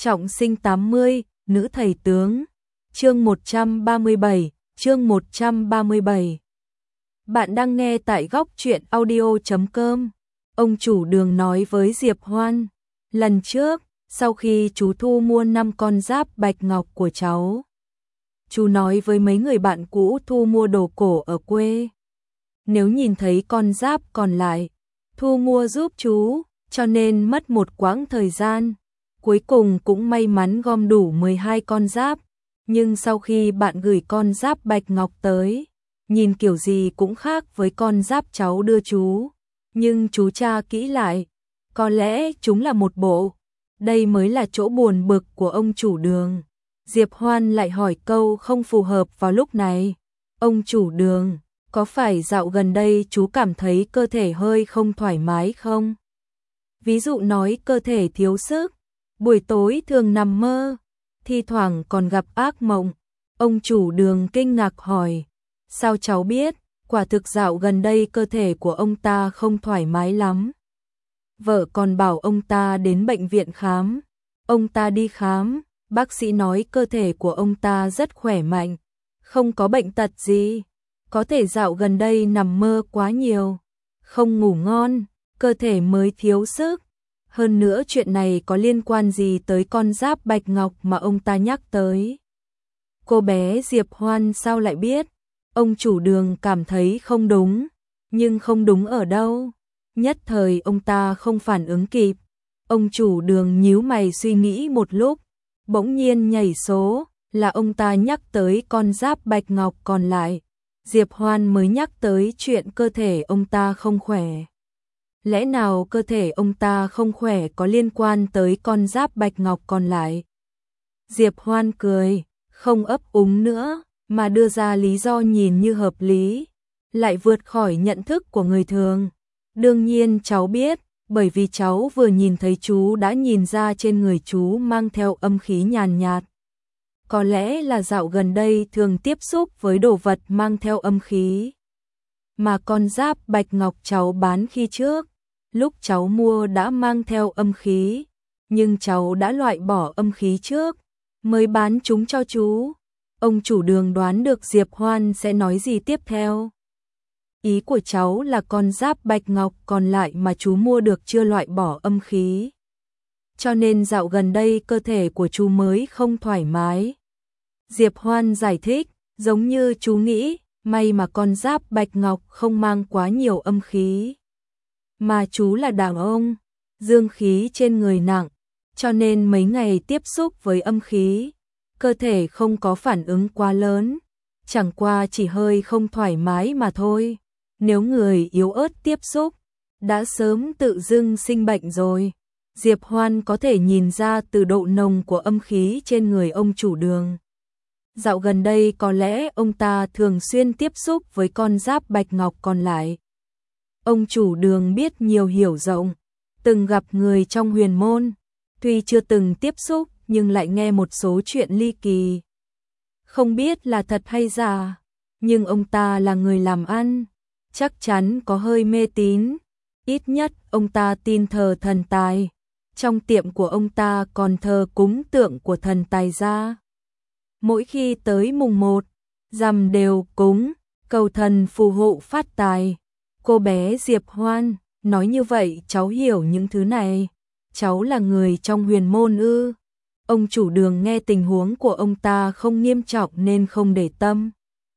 Trọng sinh 80, nữ thầy tướng. Chương 137, chương 137. Bạn đang nghe tại góc truyện audio.com. Ông chủ Đường nói với Diệp Hoan, lần trước, sau khi chú thu mua 5 con giáp bạch ngọc của cháu, chú nói với mấy người bạn cũ thu mua đồ cổ ở quê, nếu nhìn thấy con giáp còn lại, thu mua giúp chú, cho nên mất một quãng thời gian. Cuối cùng cũng may mắn gom đủ 12 con giáp, nhưng sau khi bạn gửi con giáp bạch ngọc tới, nhìn kiểu gì cũng khác với con giáp cháu đưa chú, nhưng chú tra kỹ lại, có lẽ chúng là một bộ. Đây mới là chỗ buồn bực của ông chủ Đường. Diệp Hoan lại hỏi câu không phù hợp vào lúc này. Ông chủ Đường, có phải dạo gần đây chú cảm thấy cơ thể hơi không thoải mái không? Ví dụ nói cơ thể thiếu sức, buổi tối thường nằm mơ, thi thoảng còn gặp ác mộng. Ông chủ Đường kinh ngạc hỏi, sao cháu biết? Quả thực dạo gần đây cơ thể của ông ta không thoải mái lắm. Vợ còn bảo ông ta đến bệnh viện khám. Ông ta đi khám, bác sĩ nói cơ thể của ông ta rất khỏe mạnh, không có bệnh tật gì. Có thể dạo gần đây nằm mơ quá nhiều, không ngủ ngon, cơ thể mới thiếu sức. Hơn nữa chuyện này có liên quan gì tới con giáp bạch ngọc mà ông ta nhắc tới? Cô bé Diệp Hoan sao lại biết? Ông chủ Đường cảm thấy không đúng, nhưng không đúng ở đâu? Nhất thời ông ta không phản ứng kịp. Ông chủ Đường nhíu mày suy nghĩ một lúc, bỗng nhiên nhảy số, là ông ta nhắc tới con giáp bạch ngọc còn lại. Diệp Hoan mới nhắc tới chuyện cơ thể ông ta không khỏe. Lẽ nào cơ thể ông ta không khỏe có liên quan tới con giáp bạch ngọc còn lại? Diệp Hoan cười, không ấp úng nữa, mà đưa ra lý do nhìn như hợp lý, lại vượt khỏi nhận thức của người thường. Đương nhiên cháu biết, bởi vì cháu vừa nhìn thấy chú đã nhìn ra trên người chú mang theo âm khí nhàn nhạt. Có lẽ là dạo gần đây thường tiếp xúc với đồ vật mang theo âm khí. Mà con giáp bạch ngọc cháu bán khi trước, lúc cháu mua đã mang theo âm khí, nhưng cháu đã loại bỏ âm khí trước, mới bán chúng cho chú. Ông chủ Đường đoán được Diệp Hoan sẽ nói gì tiếp theo. Ý của cháu là con giáp bạch ngọc còn lại mà chú mua được chưa loại bỏ âm khí, cho nên dạo gần đây cơ thể của chú mới không thoải mái. Diệp Hoan giải thích, giống như chú nghĩ, may mà con giáp bạch ngọc không mang quá nhiều âm khí. Mà chú là đàn ông, dương khí trên người nặng, cho nên mấy ngày tiếp xúc với âm khí, cơ thể không có phản ứng quá lớn, chẳng qua chỉ hơi không thoải mái mà thôi. Nếu người yếu ớt tiếp xúc, đã sớm tự dưng sinh bệnh rồi. Diệp Hoan có thể nhìn ra từ độ nồng của âm khí trên người ông chủ Đường. Dạo gần đây có lẽ ông ta thường xuyên tiếp xúc với con giáp bạch ngọc còn lại. Ông chủ Đường biết nhiều hiểu rộng, từng gặp người trong huyền môn, tuy chưa từng tiếp xúc nhưng lại nghe một số chuyện ly kỳ. Không biết là thật hay giả, nhưng ông ta là người làm ăn, chắc chắn có hơi mê tín, ít nhất ông ta tin thờ thần tài. Trong tiệm của ông ta còn thờ cúng tượng của thần tài gia. Mỗi khi tới mùng 1, rằm đều cúng, cầu thần phù hộ phát tài. Cô bé Diệp Hoan, nói như vậy cháu hiểu những thứ này. Cháu là người trong huyền môn ư? Ông chủ Đường nghe tình huống của ông ta không nghiêm trọng nên không để tâm.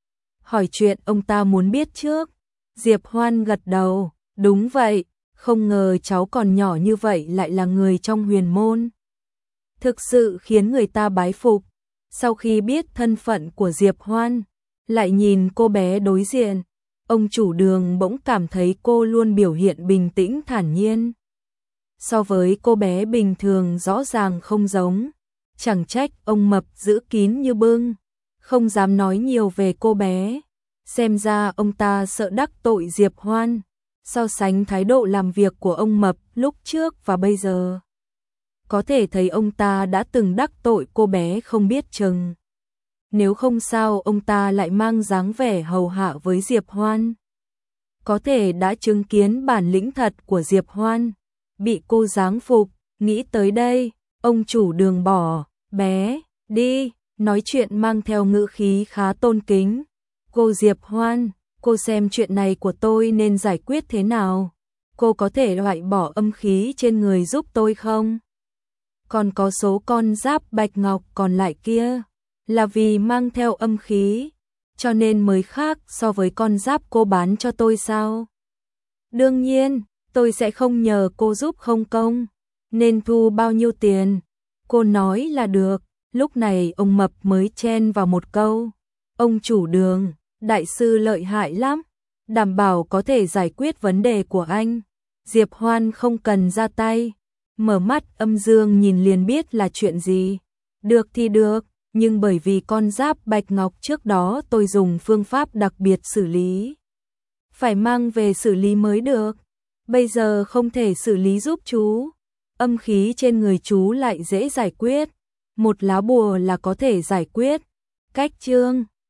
Hỏi chuyện ông ta muốn biết trước. Diệp Hoan gật đầu, đúng vậy, không ngờ cháu còn nhỏ như vậy lại là người trong huyền môn. Thực sự khiến người ta bái phục. Sau khi biết thân phận của Diệp Hoan, lại nhìn cô bé đối diện, ông chủ Đường bỗng cảm thấy cô luôn biểu hiện bình tĩnh thản nhiên. So với cô bé bình thường rõ ràng không giống, chẳng trách ông Mập giữ kín như bưng, không dám nói nhiều về cô bé. Xem ra ông ta sợ đắc tội Diệp Hoan. So sánh thái độ làm việc của ông Mập lúc trước và bây giờ, có thể thấy ông ta đã từng đắc tội cô bé không biết chừng. Nếu không sao ông ta lại mang dáng vẻ hầu hạ với Diệp Hoan. Có thể đã chứng kiến bản lĩnh thật của Diệp Hoan, bị cô giáng phục. Nghĩ tới đây, Ông chủ Đường bỏ bé đi, nói chuyện mang theo ngữ khí khá tôn kính. Cô Diệp Hoan, cô xem chuyện này của tôi nên giải quyết thế nào? Cô có thể loại bỏ âm khí trên người giúp tôi không? Còn có số con giáp bạch ngọc còn lại kia, là vì mang theo âm khí, cho nên mới khác so với con giáp cô bán cho tôi sao? Đương nhiên, tôi sẽ không nhờ cô giúp không công. Nên thu bao nhiêu tiền? Cô nói là được. Lúc này ông Mập mới chen vào một câu. Ông chủ Đường, đại sư lợi hại lắm, đảm bảo có thể giải quyết vấn đề của anh. Diệp Hoan không cần ra tay, mở mắt âm dương nhìn liền biết là chuyện gì. Được thì được, nhưng bởi vì con giáp bạch ngọc trước đó tôi dùng phương pháp đặc biệt xử lý, phải mang về xử lý mới được. Bây giờ không thể xử lý giúp chú. Âm khí trên người chú lại dễ giải quyết. Một lá bùa là có thể giải quyết. Cách chương